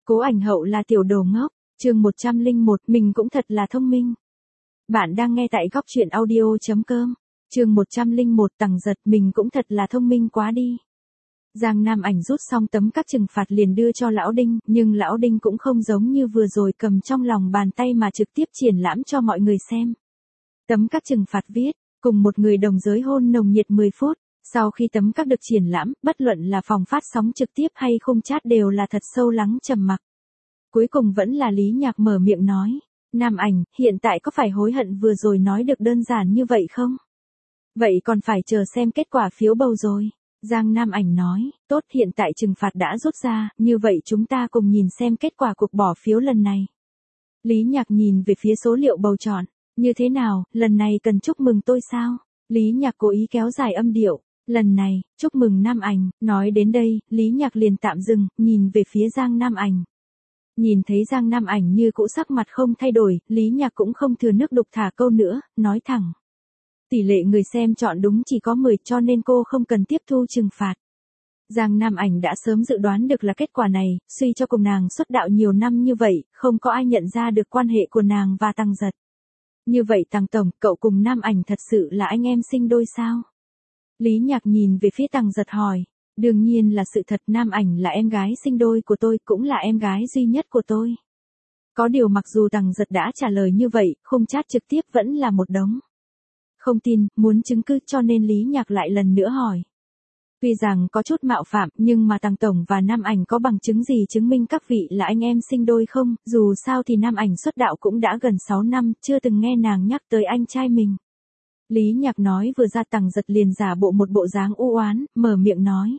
Cố Ảnh Hậu là tiểu đồ ngốc, chương 101, mình cũng thật là thông minh. Bạn đang nghe tại góc truyện audio.com, chương 101 Tằng Giật, mình cũng thật là thông minh quá đi. Giang Nam Ảnh rút xong tấm các trừng phạt liền đưa cho Lão Đinh, nhưng Lão Đinh cũng không giống như vừa rồi cầm trong lòng bàn tay mà trực tiếp triển lãm cho mọi người xem. Tấm các trừng phạt viết, cùng một người đồng giới hôn nồng nhiệt 10 phút. Sau khi tấm các được triển lãm, bất luận là phòng phát sóng trực tiếp hay khung chat đều là thật sâu lắng trầm mặc. Cuối cùng vẫn là Lý Nhạc mở miệng nói, Nam Ảnh, hiện tại có phải hối hận vừa rồi nói được đơn giản như vậy không? Vậy còn phải chờ xem kết quả phiếu bầu rồi. Giang Nam Ảnh nói, tốt, hiện tại trừng phạt đã rút ra, như vậy chúng ta cùng nhìn xem kết quả cuộc bỏ phiếu lần này. Lý Nhạc nhìn về phía số liệu bầu chọn, như thế nào, lần này cần chúc mừng tôi sao? Lý Nhạc cố ý kéo dài âm điệu. Lần này, chúc mừng Nam Ảnh, nói đến đây, Lý Nhạc liền tạm dừng, nhìn về phía Giang Nam Ảnh. Nhìn thấy Giang Nam Ảnh như cũ sắc mặt không thay đổi, Lý Nhạc cũng không thừa nước đục thả câu nữa, nói thẳng. Tỷ lệ người xem chọn đúng chỉ có 10 cho nên cô không cần tiếp thu trừng phạt. Giang Nam Ảnh đã sớm dự đoán được là kết quả này, suy cho cùng nàng xuất đạo nhiều năm như vậy, không có ai nhận ra được quan hệ của nàng và Tằng Giật. Như vậy Tằng Tổng, cậu cùng Nam Ảnh thật sự là anh em sinh đôi sao? Lý Nhạc nhìn về phía Tằng Giật hỏi, đương nhiên là sự thật, Nam Ảnh là em gái sinh đôi của tôi, cũng là em gái duy nhất của tôi. Có điều mặc dù Tằng Giật đã trả lời như vậy, khung chat trực tiếp vẫn là một đống. Không tin, muốn chứng cứ cho nên Lý Nhạc lại lần nữa hỏi. Tuy rằng có chút mạo phạm nhưng mà Tằng Tổng và Nam Ảnh có bằng chứng gì chứng minh các vị là anh em sinh đôi không? Dù sao thì Nam Ảnh xuất đạo cũng đã gần 6 năm, chưa từng nghe nàng nhắc tới anh trai mình. Lý Nhạc nói vừa ra Tằng Giật liền giả bộ một bộ dáng u oán, mở miệng nói.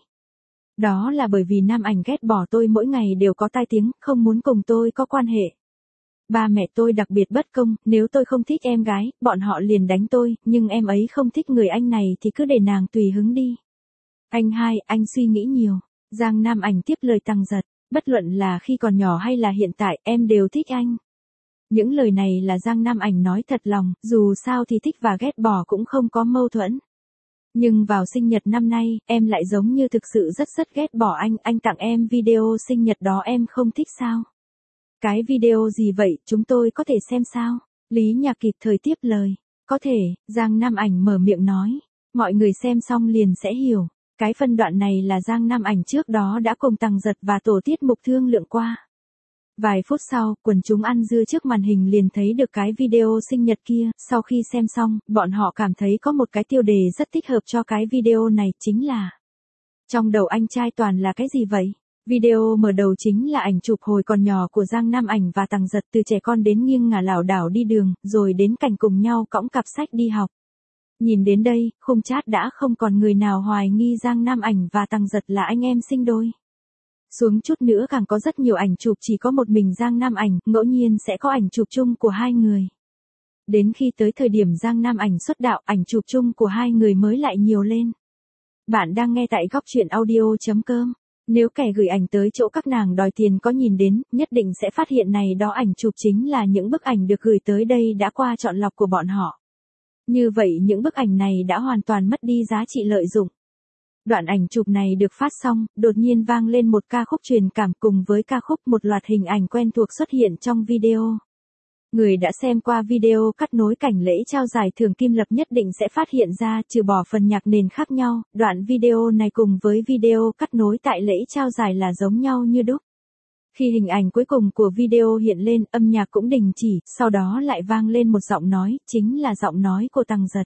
Đó là bởi vì Nam Ảnh ghét bỏ tôi mỗi ngày đều có tai tiếng, không muốn cùng tôi có quan hệ. Ba mẹ tôi đặc biệt bất công, nếu tôi không thích em gái, bọn họ liền đánh tôi, nhưng em ấy không thích người anh này thì cứ để nàng tùy hứng đi. Anh hai, anh suy nghĩ nhiều. Giang Nam Ảnh tiếp lời Tằng Giật, bất luận là khi còn nhỏ hay là hiện tại, em đều thích anh. Những lời này là Giang Nam Ảnh nói thật lòng, dù sao thì thích và ghét bỏ cũng không có mâu thuẫn. Nhưng vào sinh nhật năm nay, em lại giống như thực sự rất ghét bỏ anh tặng em video sinh nhật đó em không thích sao? Cái video gì vậy, chúng tôi có thể xem sao? Lý Nhạc kịp thời tiếp lời, có thể, Giang Nam Ảnh mở miệng nói, mọi người xem xong liền sẽ hiểu. Cái phân đoạn này là Giang Nam Ảnh trước đó đã cùng Tằng Giật và tổ tiết mục thương lượng qua. Vài phút sau, quần chúng ăn dưa trước màn hình liền thấy được cái video sinh nhật kia, sau khi xem xong, bọn họ cảm thấy có một cái tiêu đề rất thích hợp cho cái video này, chính là trong đầu anh trai toàn là cái gì vậy? Video mở đầu chính là ảnh chụp hồi còn nhỏ của Giang Nam Ảnh và Tằng Giật từ trẻ con đến nghiêng ngả lảo đảo đi đường, rồi đến cảnh cùng nhau cõng cặp sách đi học. Nhìn đến đây, khung chat đã không còn người nào hoài nghi Giang Nam Ảnh và Tằng Giật là anh em sinh đôi. Xuống chút nữa càng có rất nhiều ảnh chụp chỉ có một mình Giang Nam Ảnh, ngẫu nhiên sẽ có ảnh chụp chung của hai người. Đến khi tới thời điểm Giang Nam Ảnh xuất đạo, ảnh chụp chung của hai người mới lại nhiều lên. Bạn đang nghe tại góc truyện audio.com. Nếu kẻ gửi ảnh tới chỗ các nàng đòi tiền có nhìn đến, nhất định sẽ phát hiện này đó ảnh chụp chính là những bức ảnh được gửi tới đây đã qua chọn lọc của bọn họ. Như vậy những bức ảnh này đã hoàn toàn mất đi giá trị lợi dụng. Đoạn ảnh chụp này được phát xong, đột nhiên vang lên một ca khúc truyền cảm, cùng với ca khúc một loạt hình ảnh quen thuộc xuất hiện trong video. Người đã xem qua video cắt nối cảnh lễ trao giải thưởng Kim Lập nhất định sẽ phát hiện ra, trừ bỏ phần nhạc nền khác nhau, đoạn video này cùng với video cắt nối tại lễ trao giải là giống nhau như đúc. Khi hình ảnh cuối cùng của video hiện lên, âm nhạc cũng đình chỉ, sau đó lại vang lên một giọng nói, chính là giọng nói của Tằng Giật.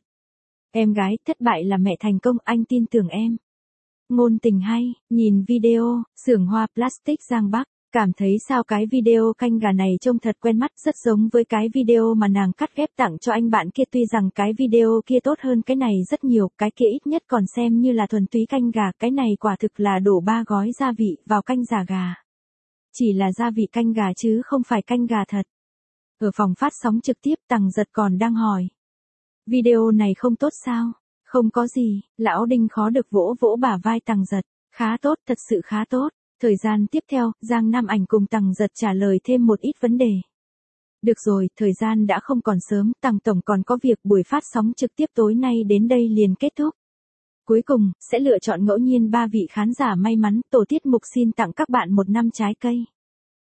Em gái, thất bại là mẹ thành công, anh tin tưởng em. Ngôn tình hay, nhìn video, xưởng hoa plastic Giang Bắc, cảm thấy sao cái video canh gà này trông thật quen mắt, rất giống với cái video mà nàng cắt ghép tặng cho anh bạn kia, tuy rằng cái video kia tốt hơn cái này rất nhiều, cái kia ít nhất còn xem như là thuần túy canh gà, cái này quả thực là đổ 3 gói gia vị vào canh giả gà. Chỉ là gia vị canh gà chứ không phải canh gà thật. Ở phòng phát sóng trực tiếp Tằng Giật còn đang hỏi. Video này không tốt sao? Không có gì, Lão Đinh khó được vỗ vỗ bả vai Tằng Giật. Khá tốt, thật sự khá tốt. Thời gian tiếp theo, Giang Nam Ảnh cùng Tằng Giật trả lời thêm một ít vấn đề. Được rồi, thời gian đã không còn sớm, Tằng Tổng còn có việc, buổi phát sóng trực tiếp tối nay đến đây liền kết thúc. Cuối cùng, sẽ lựa chọn ngẫu nhiên 3 vị khán giả may mắn, tổ tiết mục xin tặng các bạn một năm trái cây.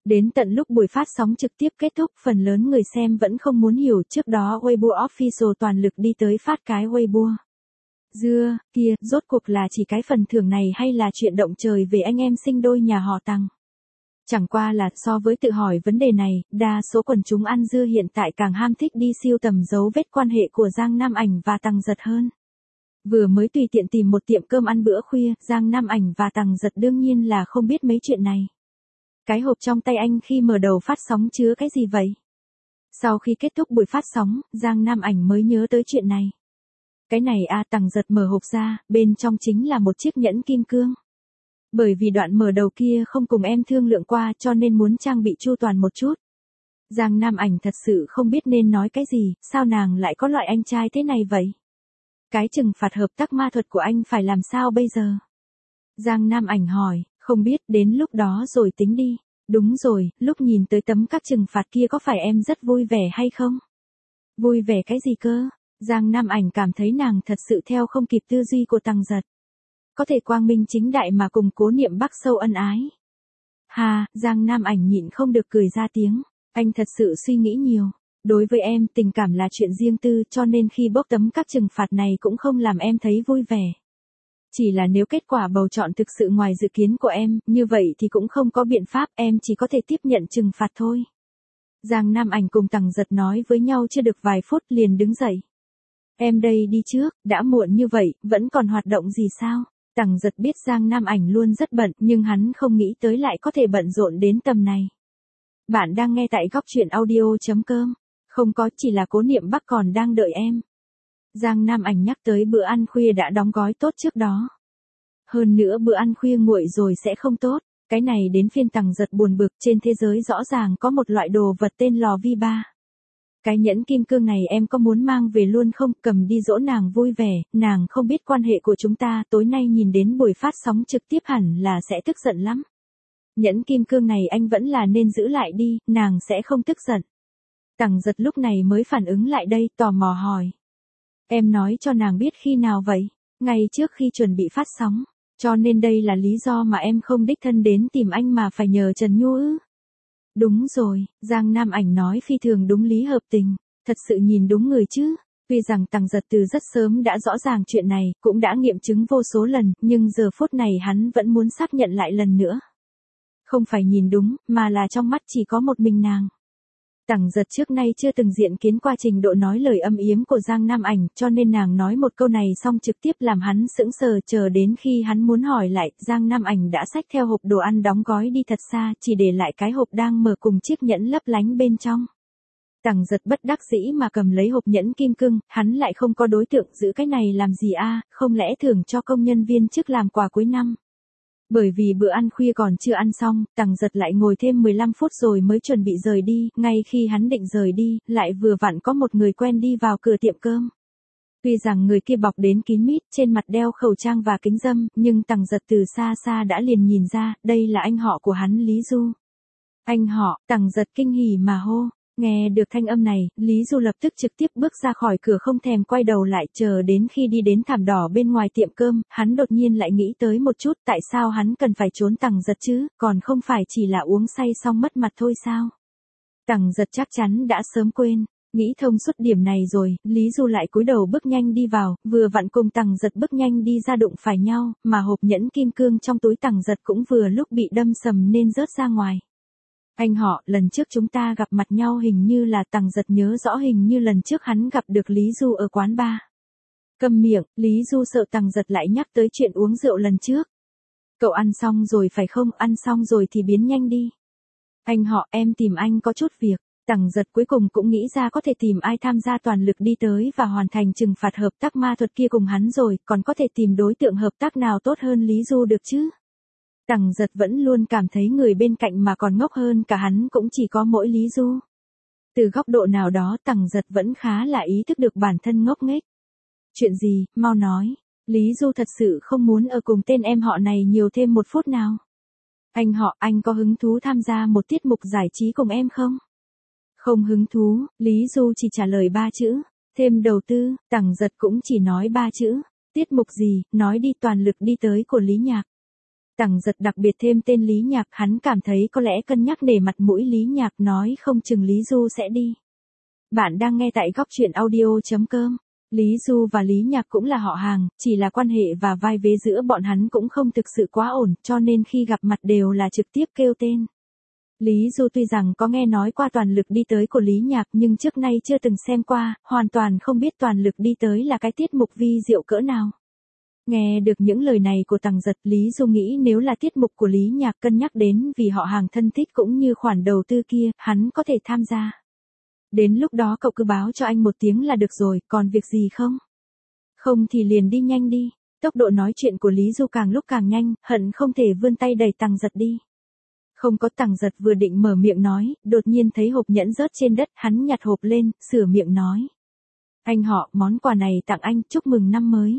Đến tận lúc buổi phát sóng trực tiếp kết thúc, phần lớn người xem vẫn không muốn hiểu, trước đó Weibo Official toàn lực đi tới phát cái Weibo. Dưa, kia, rốt cuộc là chỉ cái phần thưởng này hay là chuyện động trời về anh em sinh đôi nhà họ Tằng? Chẳng qua là so với tự hỏi vấn đề này, đa số quần chúng ăn dưa hiện tại càng ham thích đi sưu tầm dấu vết quan hệ của Giang Nam Ảnh và Tằng Giật hơn. Vừa mới tùy tiện tìm một tiệm cơm ăn bữa khuya, Giang Nam Ảnh và Tằng Giật đương nhiên là không biết mấy chuyện này. Cái hộp trong tay anh khi mở đầu phát sóng chứa cái gì vậy? Sau khi kết thúc buổi phát sóng, Giang Nam Ảnh mới nhớ tới chuyện này. Cái này Tằng Giật mở hộp ra, bên trong chính là một chiếc nhẫn kim cương. Bởi vì đoạn mở đầu kia không cùng em thương lượng qua cho nên muốn trang bị chu toàn một chút. Giang Nam Ảnh thật sự không biết nên nói cái gì, sao nàng lại có loại anh trai thế này vậy? Cái trừng phạt hợp tác ma thuật của anh phải làm sao bây giờ? Giang Nam Ảnh hỏi, không biết, đến lúc đó rồi tính đi. Đúng rồi, lúc nhìn tới tấm các trừng phạt kia có phải em rất vui vẻ hay không? Vui vẻ cái gì cơ? Giang Nam Ảnh cảm thấy nàng thật sự theo không kịp tư duy của Tằng Giật. Có thể quang minh chính đại mà cùng Cố Niệm Bắc sâu ân ái. Hà, Giang Nam Ảnh nhịn không được cười ra tiếng. Anh thật sự suy nghĩ nhiều. Đối với em, tình cảm là chuyện riêng tư cho nên khi bốc tấm các trừng phạt này cũng không làm em thấy vui vẻ. Chỉ là nếu kết quả bầu chọn thực sự ngoài dự kiến của em, như vậy thì cũng không có biện pháp, em chỉ có thể tiếp nhận trừng phạt thôi. Giang Nam Ảnh cùng Tằng Giật nói với nhau chưa được vài phút liền đứng dậy. Em đây đi trước, đã muộn như vậy, vẫn còn hoạt động gì sao? Tằng Giật biết Giang Nam Ảnh luôn rất bận, nhưng hắn không nghĩ tới lại có thể bận rộn đến tầm này. Bạn đang nghe tại góc truyện audio.com. Không có, chỉ là Cố Niệm Bắc còn đang đợi em. Giang Nam Ảnh nhắc tới bữa ăn khuya đã đóng gói tốt trước đó. Hơn nữa bữa ăn khuya nguội rồi sẽ không tốt. Cái này đến phiên Tằng Giật buồn bực, trên thế giới rõ ràng có một loại đồ vật tên lò vi ba. Cái nhẫn kim cương này em có muốn mang về luôn không, cầm đi dỗ nàng vui vẻ, nàng không biết quan hệ của chúng ta, tối nay nhìn đến buổi phát sóng trực tiếp hẳn là sẽ tức giận lắm. Nhẫn kim cương này anh vẫn là nên giữ lại đi, nàng sẽ không tức giận. Tằng Giật lúc này mới phản ứng lại đây, tò mò hỏi. Em nói cho nàng biết khi nào vậy? Ngay trước khi chuẩn bị phát sóng. Cho nên đây là lý do mà em không đích thân đến tìm anh mà phải nhờ Trần Nhu ư? Đúng rồi, Giang Nam Ảnh nói phi thường đúng lý hợp tình. Thật sự nhìn đúng người chứ. Tuy rằng Tằng Giật từ rất sớm đã rõ ràng chuyện này, cũng đã nghiệm chứng vô số lần, nhưng giờ phút này hắn vẫn muốn xác nhận lại lần nữa. Không phải nhìn đúng, mà là trong mắt chỉ có một mình nàng. Tằng Giật trước nay chưa từng diện kiến qua trình độ nói lời âm yếm của Giang Nam Ảnh, cho nên nàng nói một câu này xong trực tiếp làm hắn sững sờ, chờ đến khi hắn muốn hỏi lại, Giang Nam Ảnh đã xách theo hộp đồ ăn đóng gói đi thật xa, chỉ để lại cái hộp đang mở cùng chiếc nhẫn lấp lánh bên trong. Tằng Giật bất đắc dĩ mà cầm lấy hộp nhẫn kim cương, hắn lại không có đối tượng giữ cái này làm gì không lẽ thưởng cho công nhân viên chức làm quà cuối năm. Bởi vì bữa ăn khuya còn chưa ăn xong, Tằng Giật lại ngồi thêm 15 phút rồi mới chuẩn bị rời đi, ngay khi hắn định rời đi, lại vừa vặn có một người quen đi vào cửa tiệm cơm. Tuy rằng người kia bọc đến kín mít, trên mặt đeo khẩu trang và kính râm, nhưng Tằng Giật từ xa xa đã liền nhìn ra, đây là anh họ của hắn Lý Du. Anh họ, Tằng Giật kinh hỉ mà hô. Nghe được thanh âm này, Lý Du lập tức trực tiếp bước ra khỏi cửa không thèm quay đầu lại, chờ đến khi đi đến thảm đỏ bên ngoài tiệm cơm, hắn đột nhiên lại nghĩ tới một chút, tại sao hắn cần phải trốn Tằng Giật chứ, còn không phải chỉ là uống say xong mất mặt thôi sao? Tằng Giật chắc chắn đã sớm quên. Nghĩ thông suốt điểm này rồi, Lý Du lại cúi đầu bước nhanh đi vào, vừa vặn cùng Tằng Giật bước nhanh đi ra đụng phải nhau, mà hộp nhẫn kim cương trong túi Tằng Giật cũng vừa lúc bị đâm sầm nên rớt ra ngoài. Anh họ, lần trước chúng ta gặp mặt nhau hình như là Tằng Giật nhớ rõ, hình như lần trước hắn gặp được Lý Du ở quán bar. Câm miệng, Lý Du sợ Tằng Giật lại nhắc tới chuyện uống rượu lần trước. Cậu ăn xong rồi phải không, ăn xong rồi thì biến nhanh đi. Anh họ, em tìm anh có chút việc. Tằng Giật cuối cùng cũng nghĩ ra có thể tìm ai tham gia toàn lực đi tới và hoàn thành trừng phạt hợp tác ma thuật kia cùng hắn rồi, còn có thể tìm đối tượng hợp tác nào tốt hơn Lý Du được chứ. Tằng Giật vẫn luôn cảm thấy người bên cạnh mà còn ngốc hơn cả hắn cũng chỉ có mỗi Lý Du. Từ góc độ nào đó Tằng Giật vẫn khá là ý thức được bản thân ngốc nghếch. Chuyện gì, mau nói. Lý Du thật sự không muốn ở cùng tên em họ này nhiều thêm một phút nào. Anh họ, anh có hứng thú tham gia một tiết mục giải trí cùng em không? Không hứng thú, Lý Du chỉ trả lời 3 chữ. Thêm đầu tư, Tằng Giật cũng chỉ nói 3 chữ. Tiết mục gì, nói đi, toàn lực đi tới của Lý Nhạc. Tằng Giật đặc biệt thêm tên Lý Nhạc, hắn cảm thấy có lẽ cân nhắc để mặt mũi Lý Nhạc nói không chừng Lý Du sẽ đi. Bạn đang nghe tại góc truyện audio.com. Lý Du và Lý Nhạc cũng là họ hàng, chỉ là quan hệ và vai vế giữa bọn hắn cũng không thực sự quá ổn, cho nên khi gặp mặt đều là trực tiếp kêu tên. Lý Du tuy rằng có nghe nói qua toàn lực đi tới của Lý Nhạc nhưng trước nay chưa từng xem qua, hoàn toàn không biết toàn lực đi tới là cái tiết mục vi diệu cỡ nào. Nghe được những lời này của Tằng Giật, Lý Du nghĩ nếu là tiết mục của Lý Nhạc cân nhắc đến vì họ hàng thân thích cũng như khoản đầu tư kia, hắn có thể tham gia. Đến lúc đó cậu cứ báo cho anh một tiếng là được rồi, còn việc gì không? Không thì liền đi nhanh đi. Tốc độ nói chuyện của Lý Du càng lúc càng nhanh, hận không thể vươn tay đẩy Tằng Giật đi. Không có. Tằng Giật vừa định mở miệng nói, đột nhiên thấy hộp nhẫn rớt trên đất, hắn nhặt hộp lên, sửa miệng nói. Anh họ, món quà này tặng anh, chúc mừng năm mới.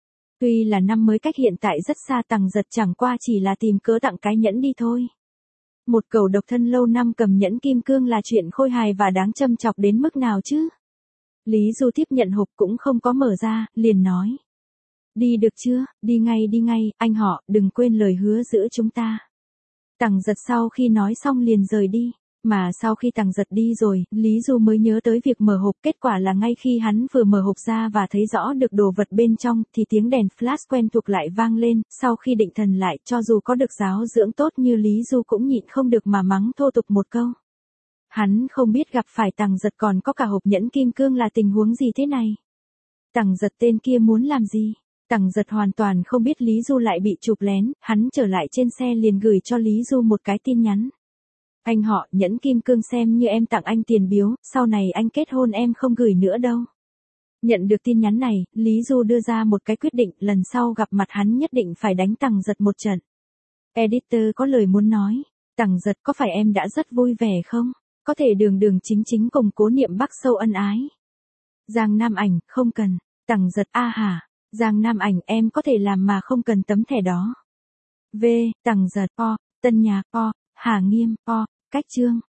Tuy là năm mới cách hiện tại rất xa, Tằng Giật chẳng qua chỉ là tìm cớ tặng cái nhẫn đi thôi. Một cẩu độc thân lâu năm cầm nhẫn kim cương là chuyện khôi hài và đáng châm chọc đến mức nào chứ? Lý Du tiếp nhận hộp cũng không có mở ra, liền nói. Đi được chưa, đi ngay, anh họ, đừng quên lời hứa giữa chúng ta. Tằng Giật sau khi nói xong liền rời đi. Mà sau khi Tằng Giật đi rồi, Lý Du mới nhớ tới việc mở hộp, kết quả là ngay khi hắn vừa mở hộp ra và thấy rõ được đồ vật bên trong, thì tiếng đèn flash quen thuộc lại vang lên, sau khi định thần lại, cho dù có được giáo dưỡng tốt như Lý Du cũng nhịn không được mà mắng thô tục một câu. Hắn không biết gặp phải Tằng Giật còn có cả hộp nhẫn kim cương là tình huống gì thế này. Tằng Giật tên kia muốn làm gì? Tằng Giật hoàn toàn không biết Lý Du lại bị chụp lén, hắn trở lại trên xe liền gửi cho Lý Du một cái tin nhắn. Anh họ, nhẫn kim cương xem như em tặng anh tiền biếu, sau này anh kết hôn em không gửi nữa đâu. Nhận được tin nhắn này, Lý Du đưa ra một cái quyết định, lần sau gặp mặt hắn nhất định phải đánh Tằng Giật một trận. Editor có lời muốn nói. Tằng Giật, có phải em đã rất vui vẻ không? Có thể đường đường chính chính cùng Cố Niệm Bắc sâu ân ái. Giang Nam Ảnh, không cần. Tằng Giật, a hả. Giang Nam Ảnh, em có thể làm mà không cần tấm thẻ đó. V, Tằng Giật, o, Tân Nhạc, o, Hà Nghiêm, o, Cách Chương.